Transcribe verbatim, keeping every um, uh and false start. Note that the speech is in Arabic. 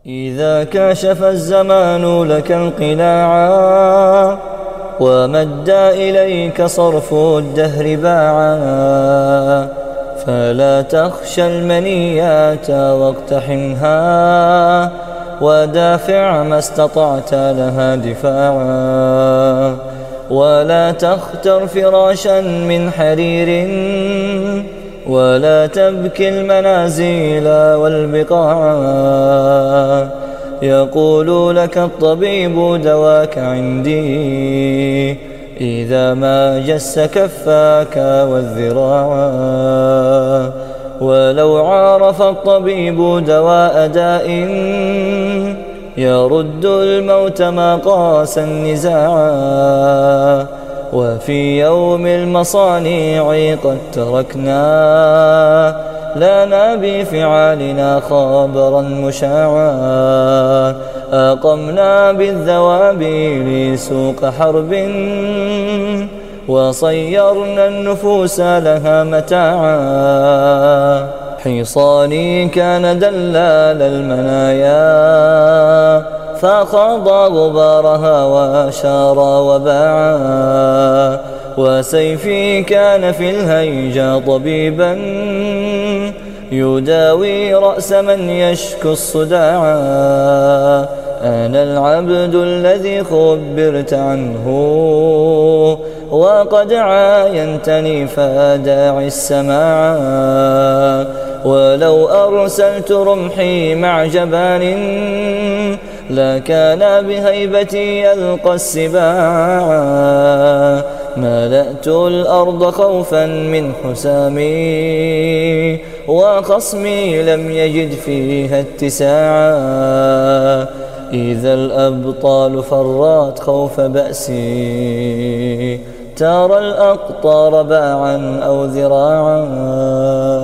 إذا كاشف الزمان لك انقلاعا ومد إليك صرف الدهر باعا، فلا تخشى المنيات واقتحمها ودافع ما استطعت لها دفاعا، ولا تختر فراشا من حرير ولا تبكي المنازل والبقاعا. يقول لك الطبيب دواك عندي إذا ما جس كفاك والذراعا، ولو عارف الطبيب دواء داء يرد الموت ما قاس النزاعا. وفي يوم المصانيع قد تركنا لنا بفعالنا خبرا مشاعا، أقمنا بالذوابيل سوق حرب وصيرنا النفوس لها متاعا. حصاني كان دلال المنايا فخاض غبارها وشار وباعا، وسيفي كان في الهيجا طبيبا يداوي رأس من يشكو الصداعا. أنا العبد الذي خبرت عنه وقد عاينتني فداعي السماعا، ولو أرسلت رمحي مع جبان لكان بهيبتي يلقى السباعا. ملأت الأرض خوفا من حسامي وخصمي لم يجد فيها اتساعا. إذا الأبطال فرات خوف بأسي ترى الأقطار باعا أو ذراعا.